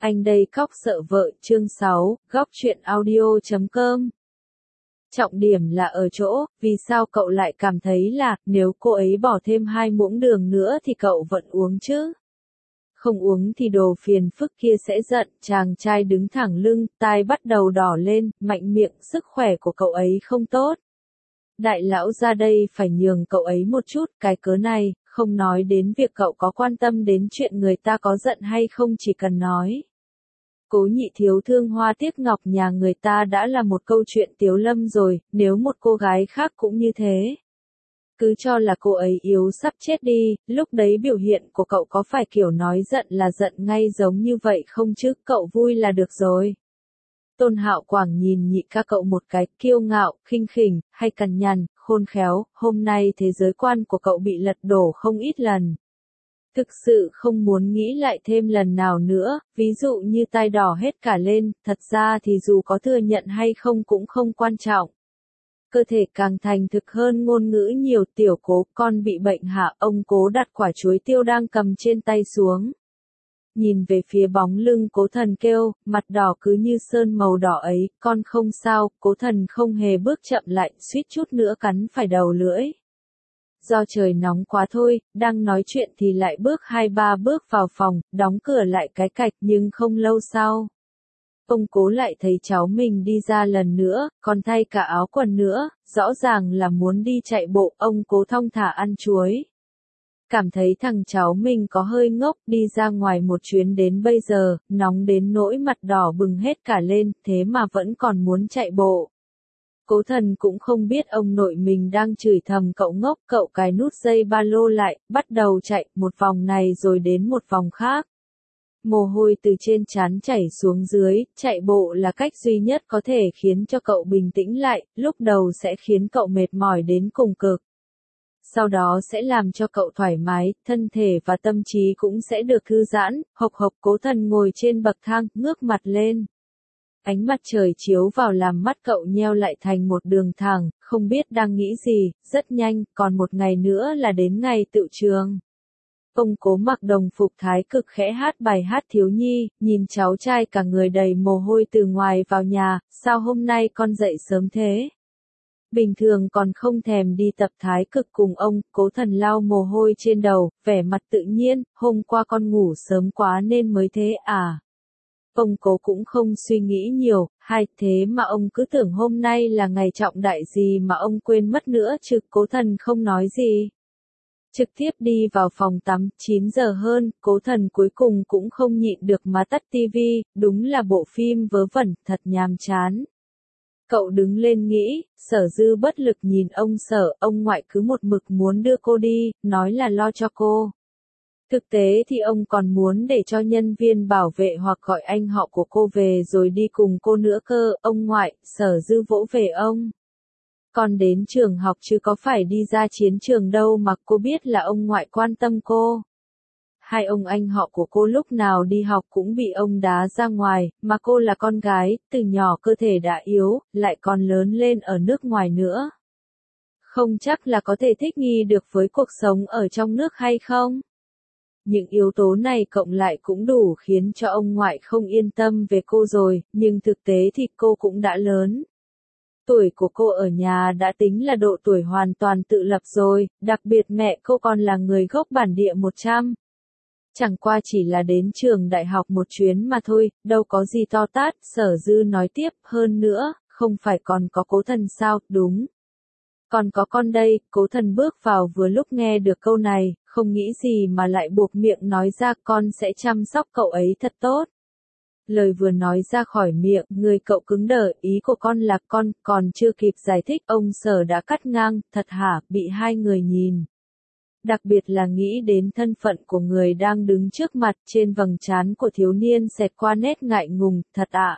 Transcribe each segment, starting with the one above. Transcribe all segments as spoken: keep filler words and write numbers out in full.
Anh đây khóc sợ vợ chương sáu, góc truyện audio chấm com. Trọng điểm là ở chỗ, vì sao cậu lại cảm thấy là, nếu cô ấy bỏ thêm hai muỗng đường nữa thì cậu vẫn uống chứ? Không uống thì đồ phiền phức kia sẽ giận, chàng trai đứng thẳng lưng, tai bắt đầu đỏ lên, mạnh miệng, sức khỏe của cậu ấy không tốt. Đại lão ra đây phải nhường cậu ấy một chút, cái cớ này, không nói đến việc cậu có quan tâm đến chuyện người ta có giận hay không, chỉ cần nói. Cố nhị thiếu thương hoa tiếc ngọc nhà người ta đã là một câu chuyện tiếu lâm rồi, nếu một cô gái khác cũng như thế. Cứ cho là cô ấy yếu sắp chết đi, lúc đấy biểu hiện của cậu có phải kiểu nói giận là giận ngay giống như vậy không chứ, cậu vui là được rồi. Tôn Hạo Quảng nhìn nhị ca cậu một cái, kiêu ngạo, khinh khỉnh, hay cằn nhằn, khôn khéo, hôm nay thế giới quan của cậu bị lật đổ không ít lần. Thực sự không muốn nghĩ lại thêm lần nào nữa, ví dụ như tai đỏ hết cả lên, thật ra thì dù có thừa nhận hay không cũng không quan trọng. Cơ thể càng thành thực hơn ngôn ngữ nhiều. Tiểu Cố, con bị bệnh hả? Ông Cố đặt quả chuối tiêu đang cầm trên tay xuống. Nhìn về phía bóng lưng Cố Thần kêu, mặt đỏ cứ như sơn màu đỏ ấy, con không sao. Cố Thần không hề bước chậm lại, suýt chút nữa cắn phải đầu lưỡi. Do trời nóng quá thôi, đang nói chuyện thì lại bước hai ba bước vào phòng, đóng cửa lại cái cạch, nhưng không lâu sau. Ông Cố lại thấy cháu mình đi ra lần nữa, còn thay cả áo quần nữa, rõ ràng là muốn đi chạy bộ. Ông Cố thong thả ăn chuối. Cảm thấy thằng cháu mình có hơi ngốc, đi ra ngoài một chuyến đến bây giờ, nóng đến nỗi mặt đỏ bừng hết cả lên, thế mà vẫn còn muốn chạy bộ. Cố Thần cũng không biết ông nội mình đang chửi thầm cậu ngốc, cậu cài nút dây ba lô lại, bắt đầu chạy, một vòng này rồi đến một vòng khác. Mồ hôi từ trên trán chảy xuống dưới, chạy bộ là cách duy nhất có thể khiến cho cậu bình tĩnh lại, lúc đầu sẽ khiến cậu mệt mỏi đến cùng cực. Sau đó sẽ làm cho cậu thoải mái, thân thể và tâm trí cũng sẽ được thư giãn. Hộc hộc. Cố Thần ngồi trên bậc thang, ngước mặt lên. Ánh mặt trời chiếu vào làm mắt cậu nheo lại thành một đường thẳng, không biết đang nghĩ gì. Rất nhanh, còn một ngày nữa là đến ngày tựu trường. Ông Cố mặc đồng phục thái cực khẽ hát bài hát thiếu nhi, nhìn cháu trai cả người đầy mồ hôi từ ngoài vào nhà, sao hôm nay con dậy sớm thế? Bình thường còn không thèm đi tập thái cực cùng ông. Cố Thần lau mồ hôi trên đầu, vẻ mặt tự nhiên, hôm qua con ngủ sớm quá nên mới thế à? Ông Cố cũng không suy nghĩ nhiều, hay thế mà ông cứ tưởng hôm nay là ngày trọng đại gì mà ông quên mất nữa chứ. Cố Thần không nói gì. Trực tiếp đi vào phòng tắm, chín giờ hơn, Cố Thần cuối cùng cũng không nhịn được mà tắt tivi, đúng là bộ phim vớ vẩn, thật nhàm chán. Cậu đứng lên nghĩ, Sở Dư bất lực nhìn ông Sở, ông ngoại cứ một mực muốn đưa cô đi, nói là lo cho cô. Thực tế thì ông còn muốn để cho nhân viên bảo vệ hoặc gọi anh họ của cô về rồi đi cùng cô nữa cơ. Ông ngoại, Sở Dư vỗ về ông. Con đến trường học chứ có phải đi ra chiến trường đâu mà cô biết là ông ngoại quan tâm cô. Hai ông anh họ của cô lúc nào đi học cũng bị ông đá ra ngoài, mà cô là con gái, từ nhỏ cơ thể đã yếu, lại còn lớn lên ở nước ngoài nữa. Không chắc là có thể thích nghi được với cuộc sống ở trong nước hay không? Những yếu tố này cộng lại cũng đủ khiến cho ông ngoại không yên tâm về cô rồi, nhưng thực tế thì cô cũng đã lớn. Tuổi của cô ở nhà đã tính là độ tuổi hoàn toàn tự lập rồi, đặc biệt mẹ cô còn là người gốc bản địa một trăm. Chẳng qua chỉ là đến trường đại học một chuyến mà thôi, đâu có gì to tát. Sở Dư nói tiếp, hơn nữa, không phải còn có Cố Thần sao? Đúng. Còn có con đây. Cố Thần bước vào vừa lúc nghe được câu này, không nghĩ gì mà lại buộc miệng nói ra, con sẽ chăm sóc cậu ấy thật tốt. Lời vừa nói ra khỏi miệng, người cậu cứng đờ, ý của con là con, còn chưa kịp giải thích, ông Sở đã cắt ngang, thật hả? Bị hai người nhìn. Đặc biệt là nghĩ đến thân phận của người đang đứng trước mặt, trên vầng trán của thiếu niên xẹt qua nét ngại ngùng, thật ạ.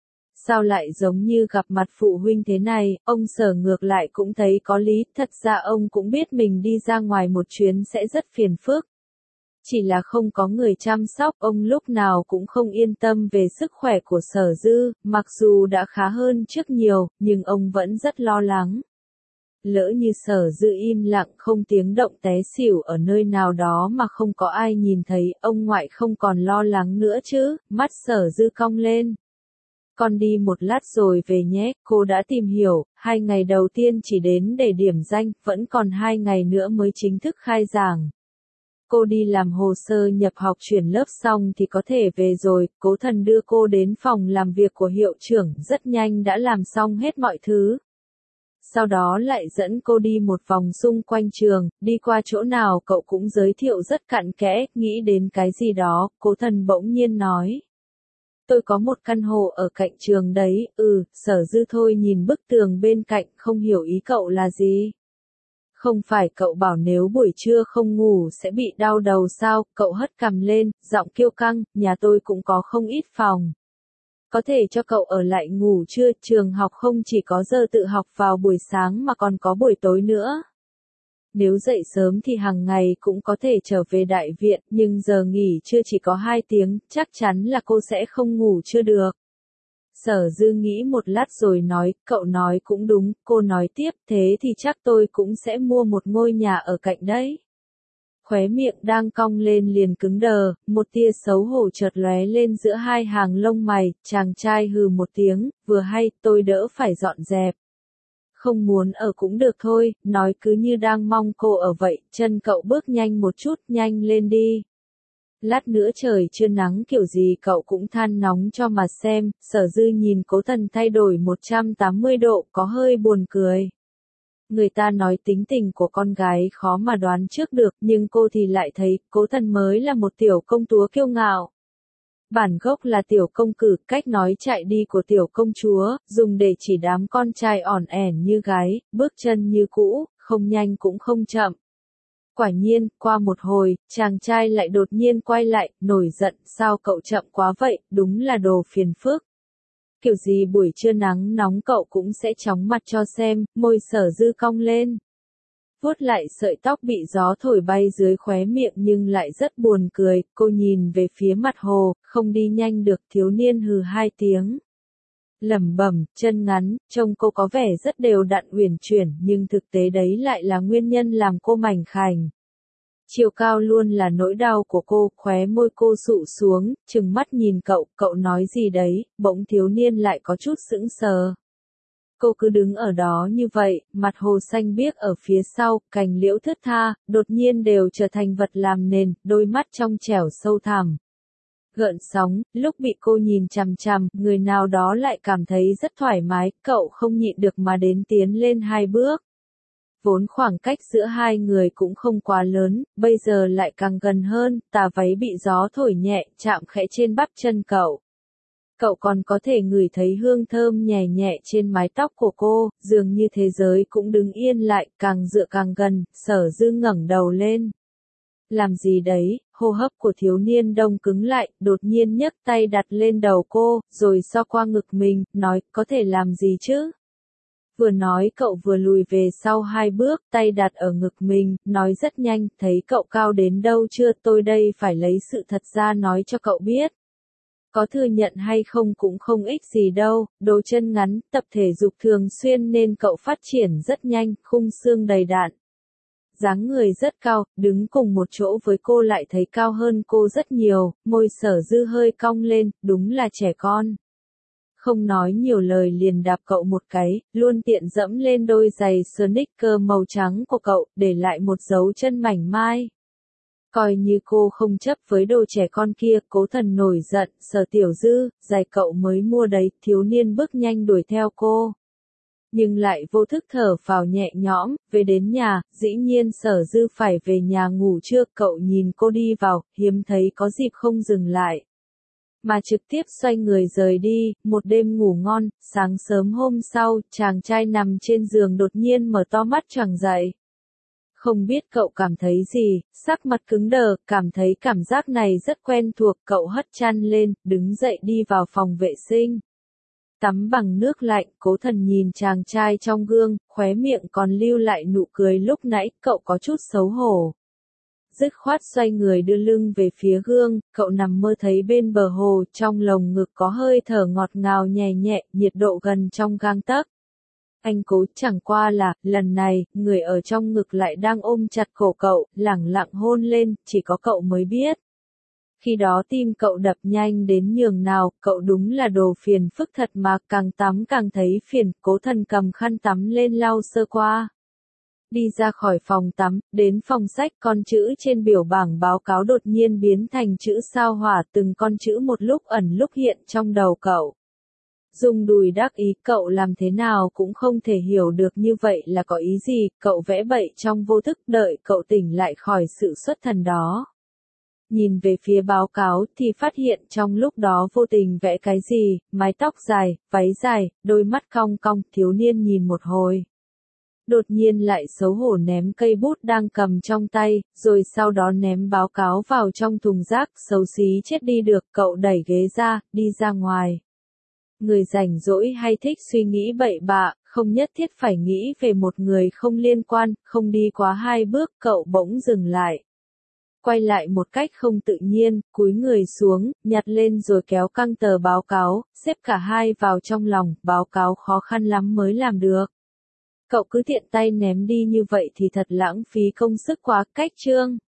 Sao lại giống như gặp mặt phụ huynh thế này? Ông Sở ngược lại cũng thấy có lý, thật ra ông cũng biết mình đi ra ngoài một chuyến sẽ rất phiền phức. Chỉ là không có người chăm sóc, ông lúc nào cũng không yên tâm về sức khỏe của Sở Dư, mặc dù đã khá hơn trước nhiều, nhưng ông vẫn rất lo lắng. lỡ như Sở Dư im lặng không tiếng động té xỉu ở nơi nào đó mà không có ai nhìn thấy, ông ngoại không còn lo lắng nữa chứ, mắt Sở Dư cong lên. Con đi một lát rồi về nhé, cô đã tìm hiểu, hai ngày đầu tiên chỉ đến để điểm danh, vẫn còn hai ngày nữa mới chính thức khai giảng. Cô đi làm hồ sơ nhập học chuyển lớp xong thì có thể về rồi, Cố Thần đưa cô đến phòng làm việc của hiệu trưởng, rất nhanh đã làm xong hết mọi thứ. Sau đó lại dẫn cô đi một vòng xung quanh trường, đi qua chỗ nào cậu cũng giới thiệu rất cặn kẽ, nghĩ đến cái gì đó, Cố Thần bỗng nhiên nói. Tôi có một căn hộ ở cạnh trường đấy, ừ, Sở Dư thôi nhìn bức tường bên cạnh, không hiểu ý cậu là gì. Không phải cậu bảo nếu buổi trưa không ngủ sẽ bị đau đầu sao, cậu hất cằm lên, giọng kiêu căng, nhà tôi cũng có không ít phòng. Có thể cho cậu ở lại ngủ trưa, trường học không chỉ có giờ tự học vào buổi sáng mà còn có buổi tối nữa. Nếu dậy sớm thì hàng ngày cũng có thể trở về đại viện, nhưng giờ nghỉ trưa chỉ có hai tiếng, chắc chắn là cô sẽ không ngủ trưa được. Sở Dư nghĩ một lát rồi nói, cậu nói cũng đúng, cô nói tiếp, thế thì chắc tôi cũng sẽ mua một ngôi nhà ở cạnh đấy. Khóe miệng đang cong lên liền cứng đờ, một tia xấu hổ chợt lóe lên giữa hai hàng lông mày, chàng trai hừ một tiếng, vừa hay, tôi đỡ phải dọn dẹp. Không muốn ở cũng được thôi, nói cứ như đang mong cô ở vậy, chân cậu bước nhanh một chút, nhanh lên đi. Lát nữa trời chưa nắng kiểu gì cậu cũng than nóng cho mà xem, Sở Dư nhìn Cố Thần thay đổi một trăm tám mươi độ, có hơi buồn cười. Người ta nói tính tình của con gái khó mà đoán trước được, nhưng cô thì lại thấy, Cố Thần mới là một tiểu công chúa kiêu ngạo. Bản gốc là tiểu công cử, cách nói chạy đi của tiểu công chúa, dùng để chỉ đám con trai ỏn ẻn như gái, bước chân như cũ, không nhanh cũng không chậm. Quả nhiên, qua một hồi, chàng trai lại đột nhiên quay lại, nổi giận, sao cậu chậm quá vậy, đúng là đồ phiền phức. Kiểu gì buổi trưa nắng nóng cậu cũng sẽ chóng mặt cho xem, môi Sở Dư cong lên. Vuốt lại sợi tóc bị gió thổi bay dưới khóe miệng nhưng lại rất buồn cười, cô nhìn về phía mặt hồ, không đi nhanh được, thiếu niên hừ hai tiếng. Lẩm bẩm, chân ngắn, trông cô có vẻ rất đều đặn uyển chuyển nhưng thực tế đấy lại là nguyên nhân làm cô mảnh khảnh. Chiều cao luôn là nỗi đau của cô, khóe môi cô sụ xuống, trừng mắt nhìn cậu, cậu nói gì đấy, bỗng thiếu niên lại có chút sững sờ. Cô cứ đứng ở đó như vậy, mặt hồ xanh biếc ở phía sau, cành liễu thướt tha, đột nhiên đều trở thành vật làm nền, đôi mắt trong trẻo sâu thẳm. Gợn sóng, lúc bị cô nhìn chằm chằm, người nào đó lại cảm thấy rất thoải mái, cậu không nhịn được mà đến tiến lên hai bước. Vốn khoảng cách giữa hai người cũng không quá lớn, bây giờ lại càng gần hơn, tà váy bị gió thổi nhẹ, chạm khẽ trên bắp chân cậu. Cậu còn có thể ngửi thấy hương thơm nhẹ nhẹ trên mái tóc của cô, dường như thế giới cũng đứng yên lại, càng dựa càng gần, Sở Dư ngẩng đầu lên. Làm gì đấy, hô hấp của thiếu niên đông cứng lại, đột nhiên nhấc tay đặt lên đầu cô, rồi xoa qua ngực mình, nói, có thể làm gì chứ? Vừa nói cậu vừa lùi về sau hai bước, tay đặt ở ngực mình, nói rất nhanh, thấy cậu cao đến đâu chưa, tôi đây phải lấy sự thật ra nói cho cậu biết. Có thừa nhận hay không cũng không ích gì đâu, đồ chân ngắn, tập thể dục thường xuyên nên cậu phát triển rất nhanh, khung xương đầy đặn. Dáng người rất cao, đứng cùng một chỗ với cô lại thấy cao hơn cô rất nhiều, môi Sở Dư hơi cong lên, đúng là trẻ con. Không nói nhiều lời liền đạp cậu một cái, luôn tiện dẫm lên đôi giày sneaker màu trắng của cậu, để lại một dấu chân mảnh mai. Coi như cô không chấp với đồ trẻ con kia, Cố Thần nổi giận, Sở Tiểu Dư, giày cậu mới mua đấy, thiếu niên bước nhanh đuổi theo cô. Nhưng lại vô thức thở phào nhẹ nhõm, về đến nhà, dĩ nhiên Sở Dư phải về nhà ngủ trưa, cậu nhìn cô đi vào, hiếm thấy có dịp không dừng lại. Mà trực tiếp xoay người rời đi, một đêm ngủ ngon, sáng sớm hôm sau, chàng trai nằm trên giường đột nhiên mở to mắt choàng dậy. Không biết cậu cảm thấy gì, sắc mặt cứng đờ, cảm thấy cảm giác này rất quen thuộc, cậu hất chăn lên, đứng dậy đi vào phòng vệ sinh. Tắm bằng nước lạnh, Cố Thần nhìn chàng trai trong gương, khóe miệng còn lưu lại nụ cười lúc nãy, cậu có chút xấu hổ. Dứt khoát xoay người đưa lưng về phía gương, cậu nằm mơ thấy bên bờ hồ, trong lồng ngực có hơi thở ngọt ngào nhẹ nhẹ, nhiệt độ gần trong gang tấc. Anh cố chẳng qua là, lần này, người ở trong ngực lại đang ôm chặt cổ cậu, lẳng lặng hôn lên, chỉ có cậu mới biết. Khi đó tim cậu đập nhanh đến nhường nào, cậu đúng là đồ phiền phức thật mà, càng tắm càng thấy phiền, Cố Thần cầm khăn tắm lên lau sơ qua. Đi ra khỏi phòng tắm, đến phòng sách, con chữ trên biểu bảng báo cáo đột nhiên biến thành chữ sao hỏa, từng con chữ một lúc ẩn lúc hiện trong đầu cậu. Dung đùi đắc ý, cậu làm thế nào cũng không thể hiểu được như vậy là có ý gì, cậu vẽ bậy trong vô thức, đợi cậu tỉnh lại khỏi sự xuất thần đó. Nhìn về phía báo cáo thì phát hiện trong lúc đó vô tình vẽ cái gì, mái tóc dài, váy dài, đôi mắt cong cong, thiếu niên nhìn một hồi. Đột nhiên lại xấu hổ ném cây bút đang cầm trong tay, rồi sau đó ném báo cáo vào trong thùng rác, xấu xí chết đi được, cậu đẩy ghế ra, đi ra ngoài. Người rảnh rỗi hay thích suy nghĩ bậy bạ, không nhất thiết phải nghĩ về một người không liên quan, không đi quá hai bước, cậu bỗng dừng lại. Quay lại một cách không tự nhiên, cúi người xuống, nhặt lên rồi kéo căng tờ báo cáo, xếp cả hai vào trong lòng, báo cáo khó khăn lắm mới làm được. Cậu cứ tiện tay ném đi như vậy thì thật lãng phí công sức quá, cách chương.